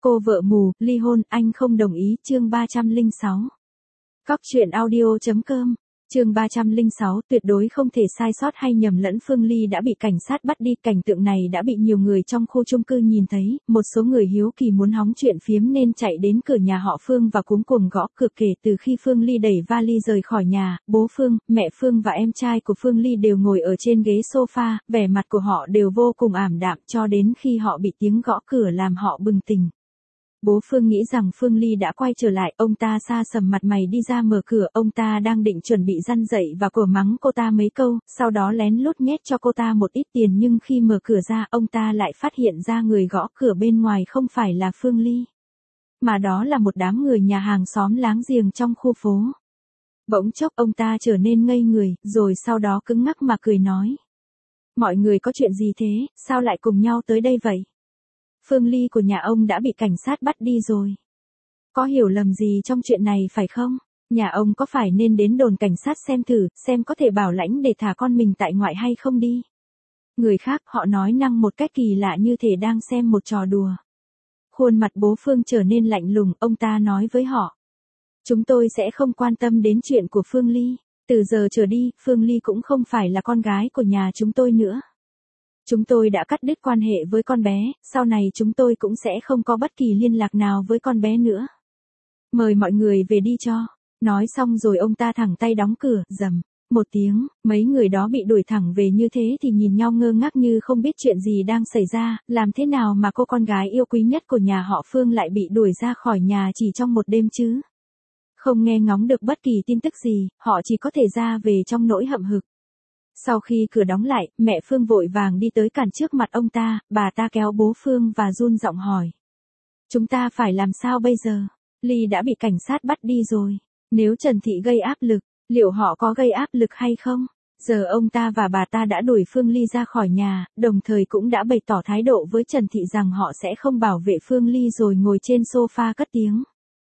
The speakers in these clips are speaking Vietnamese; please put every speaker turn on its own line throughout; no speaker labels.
Cô vợ mù, ly hôn, anh không đồng ý, chương 306. Cóc truyện audio.com, chương 306, tuyệt đối không thể sai sót hay nhầm lẫn. Phương Ly đã bị cảnh sát bắt đi, cảnh tượng này đã bị nhiều người trong khu chung cư nhìn thấy, một số người hiếu kỳ muốn hóng chuyện phiếm nên chạy đến cửa nhà họ Phương và cuống cuồng gõ cửa. Kể từ khi Phương Ly đẩy vali rời khỏi nhà, bố Phương, mẹ Phương và em trai của Phương Ly đều ngồi ở trên ghế sofa, vẻ mặt của họ đều vô cùng ảm đạm cho đến khi họ bị tiếng gõ cửa làm họ bừng tỉnh. Bố Phương nghĩ rằng Phương Ly đã quay trở lại, ông ta sa sầm mặt mày đi ra mở cửa, ông ta đang định chuẩn bị răn dậy và cổ mắng cô ta mấy câu, sau đó lén lút nhét cho cô ta một ít tiền, nhưng khi mở cửa ra, ông ta lại phát hiện ra người gõ cửa bên ngoài không phải là Phương Ly, mà đó là một đám người nhà hàng xóm láng giềng trong khu phố. Bỗng chốc ông ta trở nên ngây người, rồi sau đó cứng ngắc mà cười nói: "Mọi người có chuyện gì thế, sao lại cùng nhau tới đây vậy? Phương Ly của nhà ông đã bị cảnh sát bắt đi rồi. Có hiểu lầm gì trong chuyện này phải không? Nhà ông có phải nên đến đồn cảnh sát xem thử, xem có thể bảo lãnh để thả con mình tại ngoại hay không đi?" Người khác họ nói năng một cách kỳ lạ như thể đang xem một trò đùa. Khuôn mặt bố Phương trở nên lạnh lùng, ông ta nói với họ: "Chúng tôi sẽ không quan tâm đến chuyện của Phương Ly. Từ giờ trở đi, Phương Ly cũng không phải là con gái của nhà chúng tôi nữa. Chúng tôi đã cắt đứt quan hệ với con bé, sau này chúng tôi cũng sẽ không có bất kỳ liên lạc nào với con bé nữa. Mời mọi người về đi cho." Nói xong rồi ông ta thẳng tay đóng cửa, rầm một tiếng, mấy người đó bị đuổi thẳng về như thế thì nhìn nhau ngơ ngác như không biết chuyện gì đang xảy ra, làm thế nào mà cô con gái yêu quý nhất của nhà họ Phương lại bị đuổi ra khỏi nhà chỉ trong một đêm chứ? Không nghe ngóng được bất kỳ tin tức gì, họ chỉ có thể ra về trong nỗi hậm hực. Sau khi cửa đóng lại, mẹ Phương vội vàng đi tới cản trước mặt ông ta, bà ta kéo bố Phương và run giọng hỏi: "Chúng ta phải làm sao bây giờ? Ly đã bị cảnh sát bắt đi rồi. Nếu Trần Thị gây áp lực, liệu họ có gây áp lực hay không?" Giờ ông ta và bà ta đã đuổi Phương Ly ra khỏi nhà, đồng thời cũng đã bày tỏ thái độ với Trần Thị rằng họ sẽ không bảo vệ Phương Ly, rồi ngồi trên sofa cất tiếng.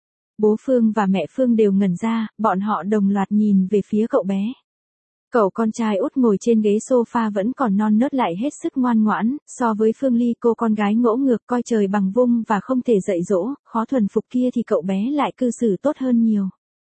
Bố Phương và mẹ Phương đều ngẩn ra, bọn họ đồng loạt nhìn về phía cậu bé. Cậu con trai út ngồi trên ghế sofa vẫn còn non nớt lại hết sức ngoan ngoãn, so với Phương Ly cô con gái ngỗ ngược coi trời bằng vung và không thể dạy dỗ, khó thuần phục kia thì cậu bé lại cư xử tốt hơn nhiều.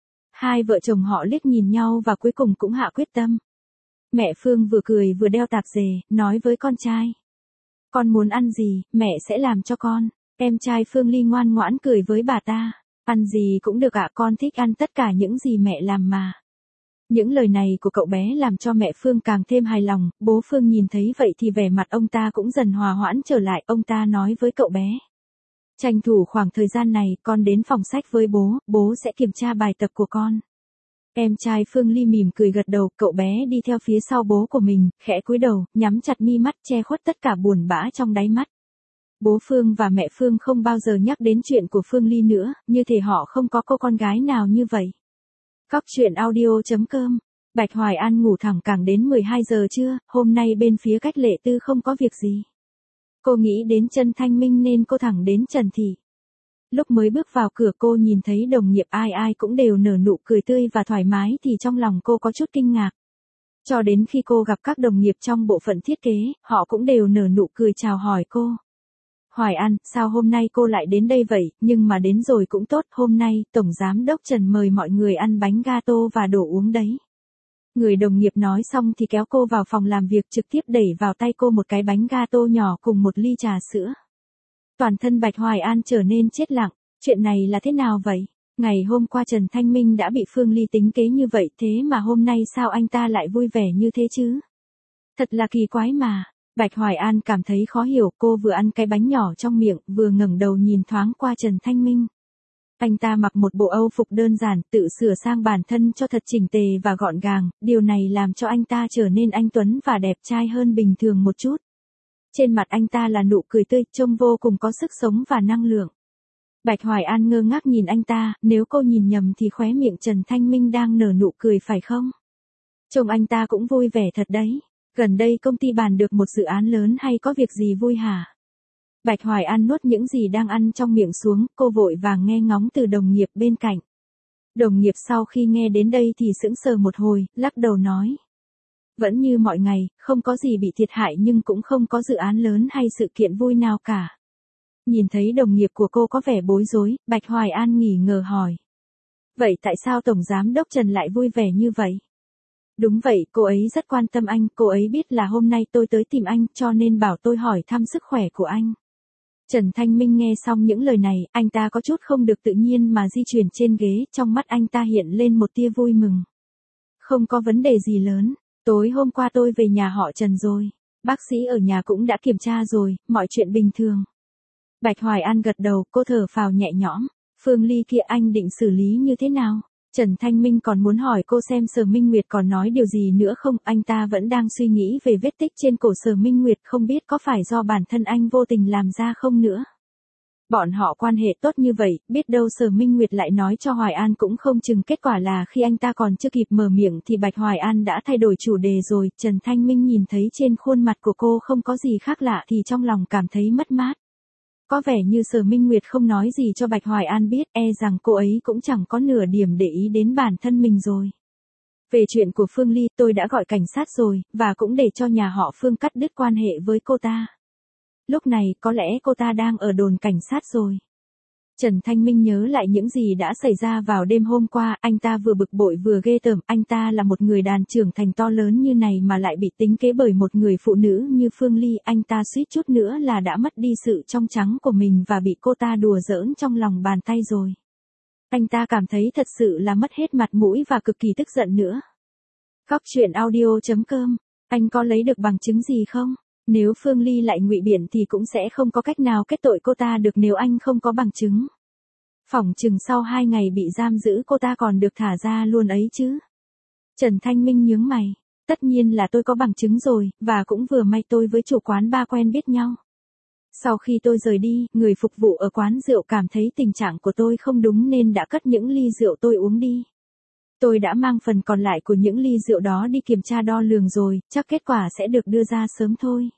Hai vợ chồng họ liếc nhìn nhau và cuối cùng cũng hạ quyết tâm. Mẹ Phương vừa cười vừa đeo tạp dề, nói với con trai: "Con muốn ăn gì, mẹ sẽ làm cho con." Em trai Phương Ly ngoan ngoãn cười với bà ta: "Ăn gì cũng được ạ, con thích ăn tất cả những gì mẹ làm mà." Những lời này của cậu bé làm cho mẹ Phương càng thêm hài lòng, bố Phương nhìn thấy vậy thì vẻ mặt ông ta cũng dần hòa hoãn trở lại, ông ta nói với cậu bé: "Tranh thủ khoảng thời gian này, con đến phòng sách với bố sẽ kiểm tra bài tập của con." Em trai Phương Ly mỉm cười gật đầu, cậu bé đi theo phía sau bố của mình, khẽ cúi đầu, nhắm chặt mi mắt che khuất tất cả buồn bã trong đáy mắt. Bố Phương và mẹ Phương không bao giờ nhắc đến chuyện của Phương Ly nữa, như thể họ không có cô con gái nào như vậy. Cóc truyện audio.com, Bạch Hoài An ngủ thẳng càng đến 12 giờ trưa, hôm nay bên phía Cách Lệ Tư không có việc gì. Cô nghĩ đến Trần Thanh Minh nên cô thẳng đến Trần Thị. Lúc mới bước vào cửa cô nhìn thấy đồng nghiệp ai ai cũng đều nở nụ cười tươi và thoải mái thì trong lòng cô có chút kinh ngạc. Cho đến khi cô gặp các đồng nghiệp trong bộ phận thiết kế, họ cũng đều nở nụ cười chào hỏi cô. "Hoài An, sao hôm nay cô lại đến đây vậy, nhưng mà đến rồi cũng tốt, hôm nay, Tổng Giám đốc Trần mời mọi người ăn bánh gato và đồ uống đấy." Người đồng nghiệp nói xong thì kéo cô vào phòng làm việc, trực tiếp đẩy vào tay cô một cái bánh gato nhỏ cùng một ly trà sữa. Toàn thân Bạch Hoài An trở nên chết lặng, chuyện này là thế nào vậy? Ngày hôm qua Trần Thanh Minh đã bị Phương Ly tính kế như vậy, thế mà hôm nay sao anh ta lại vui vẻ như thế chứ? Thật là kỳ quái mà. Bạch Hoài An cảm thấy khó hiểu, cô vừa ăn cái bánh nhỏ trong miệng, vừa ngẩng đầu nhìn thoáng qua Trần Thanh Minh. Anh ta mặc một bộ Âu phục đơn giản, tự sửa sang bản thân cho thật chỉnh tề và gọn gàng, điều này làm cho anh ta trở nên anh tuấn và đẹp trai hơn bình thường một chút. Trên mặt anh ta là nụ cười tươi, trông vô cùng có sức sống và năng lượng. Bạch Hoài An ngơ ngác nhìn anh ta, nếu cô nhìn nhầm thì khóe miệng Trần Thanh Minh đang nở nụ cười phải không? Trông anh ta cũng vui vẻ thật đấy. Gần đây công ty bàn được một dự án lớn hay có việc gì vui hả? Bạch Hoài An nuốt những gì đang ăn trong miệng xuống, cô vội vàng nghe ngóng từ đồng nghiệp bên cạnh. Đồng nghiệp sau khi nghe đến đây thì sững sờ một hồi, lắc đầu nói: "Vẫn như mọi ngày, không có gì bị thiệt hại nhưng cũng không có dự án lớn hay sự kiện vui nào cả." Nhìn thấy đồng nghiệp của cô có vẻ bối rối, Bạch Hoài An nghỉ ngờ hỏi. Vậy tại sao Tổng Giám Đốc Trần lại vui vẻ như vậy? Đúng vậy, cô ấy rất quan tâm anh, cô ấy biết là hôm nay tôi tới tìm anh cho nên bảo tôi hỏi thăm sức khỏe của anh. Trần Thanh Minh nghe xong những lời này, anh ta có chút không được tự nhiên mà di chuyển trên ghế, trong mắt anh ta hiện lên một tia vui mừng. Không có vấn đề gì lớn, tối hôm qua tôi về nhà họ Trần rồi, bác sĩ ở nhà cũng đã kiểm tra rồi, mọi chuyện bình thường. Bạch Hoài An gật đầu, cô thở phào nhẹ nhõm. Phương Ly kia anh định xử lý như thế nào? Trần Thanh Minh còn muốn hỏi cô xem Sở Minh Nguyệt còn nói điều gì nữa không, anh ta vẫn đang suy nghĩ về vết tích trên cổ Sở Minh Nguyệt, không biết có phải do bản thân anh vô tình làm ra không nữa. Bọn họ quan hệ tốt như vậy, biết đâu Sở Minh Nguyệt lại nói cho Hoài An cũng không chừng, kết quả là khi anh ta còn chưa kịp mở miệng thì Bạch Hoài An đã thay đổi chủ đề rồi. Trần Thanh Minh nhìn thấy trên khuôn mặt của cô không có gì khác lạ thì trong lòng cảm thấy mất mát. Có vẻ như Sở Minh Nguyệt không nói gì cho Bạch Hoài An biết, e rằng cô ấy cũng chẳng có nửa điểm để ý đến bản thân mình rồi. Về chuyện của Phương Ly, tôi đã gọi cảnh sát rồi, và cũng để cho nhà họ Phương cắt đứt quan hệ với cô ta. Lúc này, có lẽ cô ta đang ở đồn cảnh sát rồi. Trần Thanh Minh nhớ lại những gì đã xảy ra vào đêm hôm qua, anh ta vừa bực bội vừa ghê tởm, anh ta là một người đàn trưởng thành to lớn như này mà lại bị tính kế bởi một người phụ nữ như Phương Ly, anh ta suýt chút nữa là đã mất đi sự trong trắng của mình và bị cô ta đùa giỡn trong lòng bàn tay rồi. Anh ta cảm thấy thật sự là mất hết mặt mũi và cực kỳ tức giận nữa. Góc truyện audio.com, anh có lấy được bằng chứng gì không? Nếu Phương Ly lại ngụy biện thì cũng sẽ không có cách nào kết tội cô ta được nếu anh không có bằng chứng. Phỏng chừng sau 2 ngày bị giam giữ cô ta còn được thả ra luôn ấy chứ. Trần Thanh Minh nhướng mày. Tất nhiên là tôi có bằng chứng rồi, và cũng vừa may tôi với chủ quán bar quen biết nhau. Sau khi tôi rời đi, người phục vụ ở quán rượu cảm thấy tình trạng của tôi không đúng nên đã cất những ly rượu tôi uống đi. Tôi đã mang phần còn lại của những ly rượu đó đi kiểm tra đo lường rồi, chắc kết quả sẽ được đưa ra sớm thôi.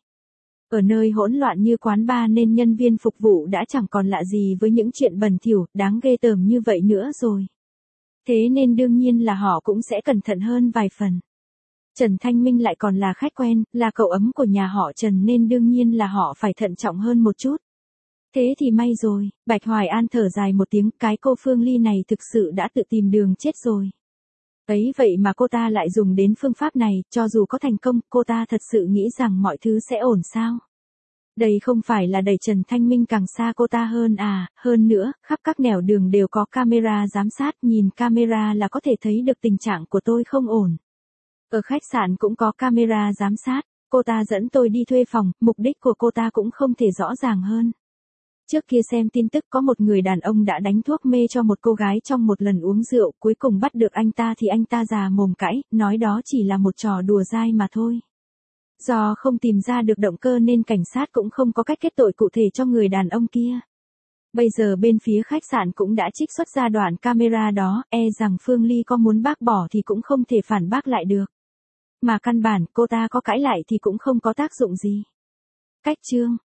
Ở nơi hỗn loạn như quán bar nên nhân viên phục vụ đã chẳng còn lạ gì với những chuyện bẩn thỉu, đáng ghê tởm như vậy nữa rồi. Thế nên đương nhiên là họ cũng sẽ cẩn thận hơn vài phần. Trần Thanh Minh lại còn là khách quen, là cậu ấm của nhà họ Trần nên đương nhiên là họ phải thận trọng hơn một chút. Thế thì may rồi, Bạch Hoài An thở dài một tiếng, cái cô Phương Ly này thực sự đã tự tìm đường chết rồi. Ấy vậy mà cô ta lại dùng đến phương pháp này, cho dù có thành công, cô ta thật sự nghĩ rằng mọi thứ sẽ ổn sao? Đây không phải là đẩy Trần Thanh Minh càng xa cô ta hơn à, hơn nữa, khắp các nẻo đường đều có camera giám sát, nhìn camera là có thể thấy được tình trạng của tôi không ổn. Ở khách sạn cũng có camera giám sát, cô ta dẫn tôi đi thuê phòng, mục đích của cô ta cũng không thể rõ ràng hơn. Trước kia xem tin tức có một người đàn ông đã đánh thuốc mê cho một cô gái trong một lần uống rượu, cuối cùng bắt được anh ta thì anh ta già mồm cãi, nói đó chỉ là một trò đùa dai mà thôi. Do không tìm ra được động cơ nên cảnh sát cũng không có cách kết tội cụ thể cho người đàn ông kia. Bây giờ bên phía khách sạn cũng đã trích xuất ra đoạn camera đó, e rằng Phương Ly có muốn bác bỏ thì cũng không thể phản bác lại được. Mà căn bản cô ta có cãi lại thì cũng không có tác dụng gì. Cách chương